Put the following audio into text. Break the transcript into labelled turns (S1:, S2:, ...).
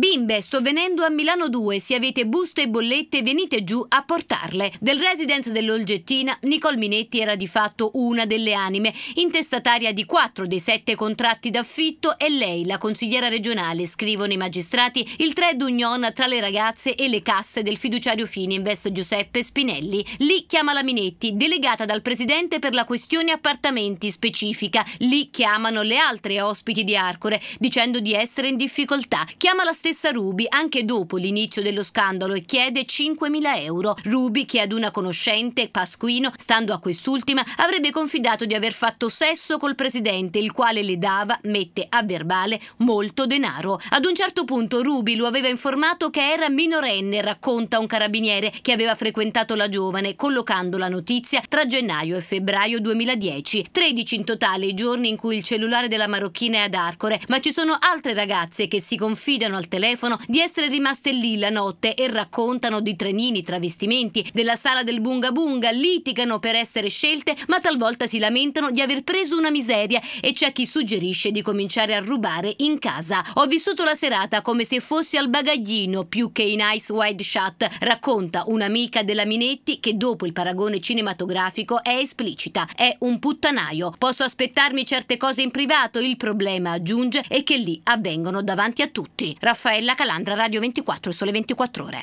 S1: Bimbe, sto venendo a Milano 2, se avete buste e bollette venite giù a portarle. Del residence dell'Olgettina, Nicole Minetti era di fatto una delle anime, intestataria di 4 dei 7 contratti d'affitto e lei, la consigliera regionale, scrivono i magistrati, il trade union tra le ragazze e le casse del fiduciario Fininvest Giuseppe Spinelli. Lì chiama la Minetti, delegata dal presidente per la questione appartamenti specifica. Lì chiamano le altre ospiti di Arcore, dicendo di essere in difficoltà. Chiama la stessa Ruby anche dopo l'inizio dello scandalo e chiede 5.000 euro. Ruby, che ad una conoscente, Pasquino, stando a quest'ultima, avrebbe confidato di aver fatto sesso col presidente, il quale le dava, mette a verbale, molto denaro. Ad un certo punto Ruby lo aveva informato che era minorenne, racconta un carabiniere che aveva frequentato la giovane, collocando la notizia tra gennaio e febbraio 2010. 13 in totale i giorni in cui il cellulare della marocchina è ad Arcore, ma ci sono altre ragazze che si confidano al telefono di essere rimaste lì la notte e raccontano di trenini, travestimenti, della sala del Bunga Bunga, litigano per essere scelte, ma talvolta si lamentano di aver preso una miseria e c'è chi suggerisce di cominciare a rubare in casa. Ho vissuto la serata come se fossi al bagaglino più che in Ice Wide Shut, racconta un'amica della Minetti che dopo il paragone cinematografico è esplicita. È un puttanaio. Posso aspettarmi certe cose in privato, il problema, aggiunge, è che lì avvengono davanti a tutti. Raffaella Calandra, Radio 24, Sole 24 Ore.